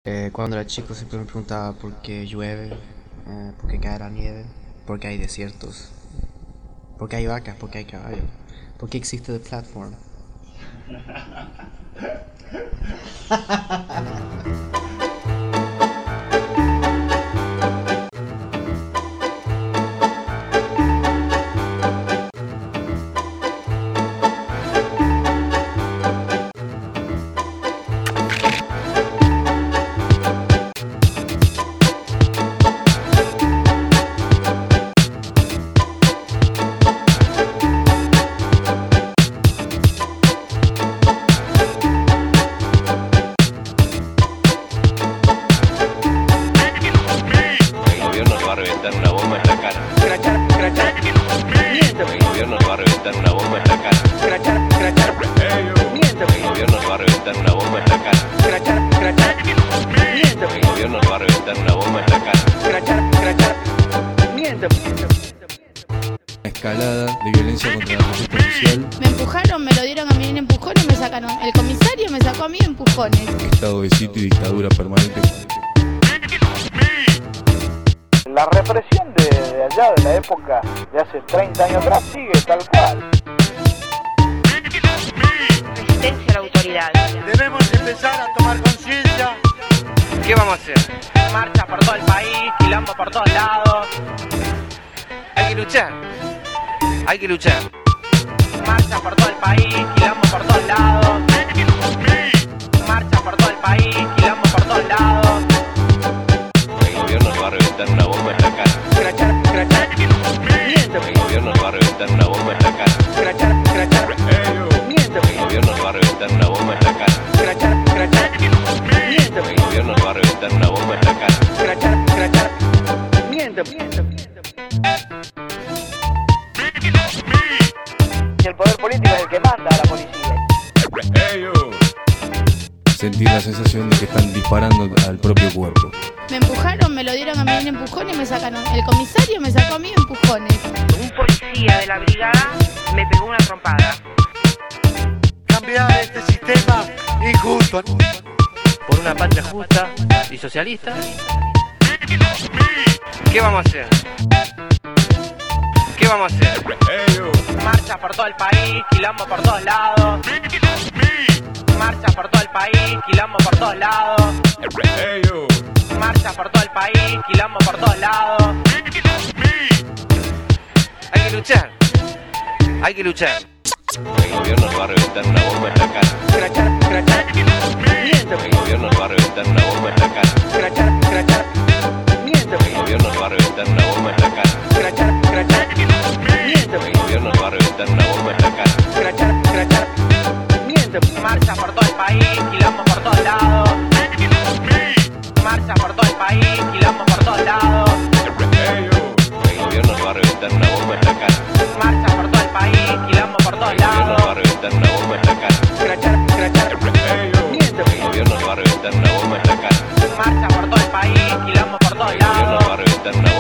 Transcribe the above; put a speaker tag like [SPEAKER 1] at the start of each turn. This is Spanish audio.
[SPEAKER 1] Cuando era chico siempre me preguntaba por qué llueve, por qué cae la nieve, por qué hay desiertos, por qué hay vacas, por qué hay caballos, por qué existe The Platform.
[SPEAKER 2] Escalada de violencia contra la protesta social.
[SPEAKER 3] Me empujaron, me lo dieron a mí en empujones, me sacaron. El comisario me sacó a mí empujones.
[SPEAKER 2] Estado de sitio y dictadura permanente.
[SPEAKER 4] La represión de allá, de la época de hace 30 años atrás, sigue tal cual.
[SPEAKER 5] Resistencia a la autoridad.
[SPEAKER 6] Debemos empezar a tomar conciencia.
[SPEAKER 7] ¿Qué vamos a hacer?
[SPEAKER 5] Marcha por todo el país, quilombo por todos lados.
[SPEAKER 7] Hay que luchar. Hay que luchar.
[SPEAKER 5] Marcha por todo el país, quilombo por todos lados. Marcha por todo el país, quilombo por todos lados.
[SPEAKER 7] El gobierno nos va a reventar una bomba en la cara.
[SPEAKER 5] Crachar, crachar, miento.
[SPEAKER 7] El gobierno nos va a reventar una bomba en la cara.
[SPEAKER 5] Crachar, crachar, miento.
[SPEAKER 7] El gobierno nos va a reventar una bomba en la cara.
[SPEAKER 5] Crachar, crachar, miento.
[SPEAKER 7] El gobierno nos va a reventar una bomba en la cara.
[SPEAKER 5] Crachar, crachar, miento.
[SPEAKER 4] Y el poder político es el que manda a la policía.
[SPEAKER 2] Sentir la sensación de que están disparando al propio cuerpo.
[SPEAKER 3] Me empujaron, me lo dieron a mí en empujones, me sacaron. El comisario me sacó a mí empujones.
[SPEAKER 5] Un policía de la brigada me pegó una trompada.
[SPEAKER 6] Cambiar este sistema injusto.
[SPEAKER 7] Por una patria justa y socialista. ¿Qué vamos a hacer? ¿Qué vamos a hacer?
[SPEAKER 5] Marcha por todo el país, quilombo por todos lados. Marcha por todo el país, quilombo por todos lados. Marcha por todo el país, quilombo por todos lados.
[SPEAKER 7] Hay que luchar. Hay que luchar. El gobierno nos va a reventar una bomba en la cara.
[SPEAKER 5] Crachar, crachar, miento.
[SPEAKER 7] El gobierno nos va a reventar una bomba en la cara.
[SPEAKER 5] Crachar, crachar, miento.
[SPEAKER 7] El gobierno nos va a reventar una bomba en la cara.
[SPEAKER 5] Crachar, crachar, miento.
[SPEAKER 7] El gobierno nos va a reventar una bomba en la cara.
[SPEAKER 5] Crachar, crachar, miento. Marcha por todo el país, quilombo por todos lados. Marcha por todo el país, quilombo por todos lados.
[SPEAKER 7] El gobierno nos va a reventar una bomba en la cara.
[SPEAKER 5] Marcha por todo el país, quilombo por todos
[SPEAKER 7] El gobierno nos va a
[SPEAKER 5] lados.
[SPEAKER 7] reventar una bomba en la cara.
[SPEAKER 5] Crachar, crachar, miento.
[SPEAKER 7] El gobierno nos va a reventar una bomba en la cara.
[SPEAKER 5] Marcha por todo el país, quilombo por todos
[SPEAKER 7] El gobierno nos
[SPEAKER 5] lados.
[SPEAKER 7] va a reventar una bomba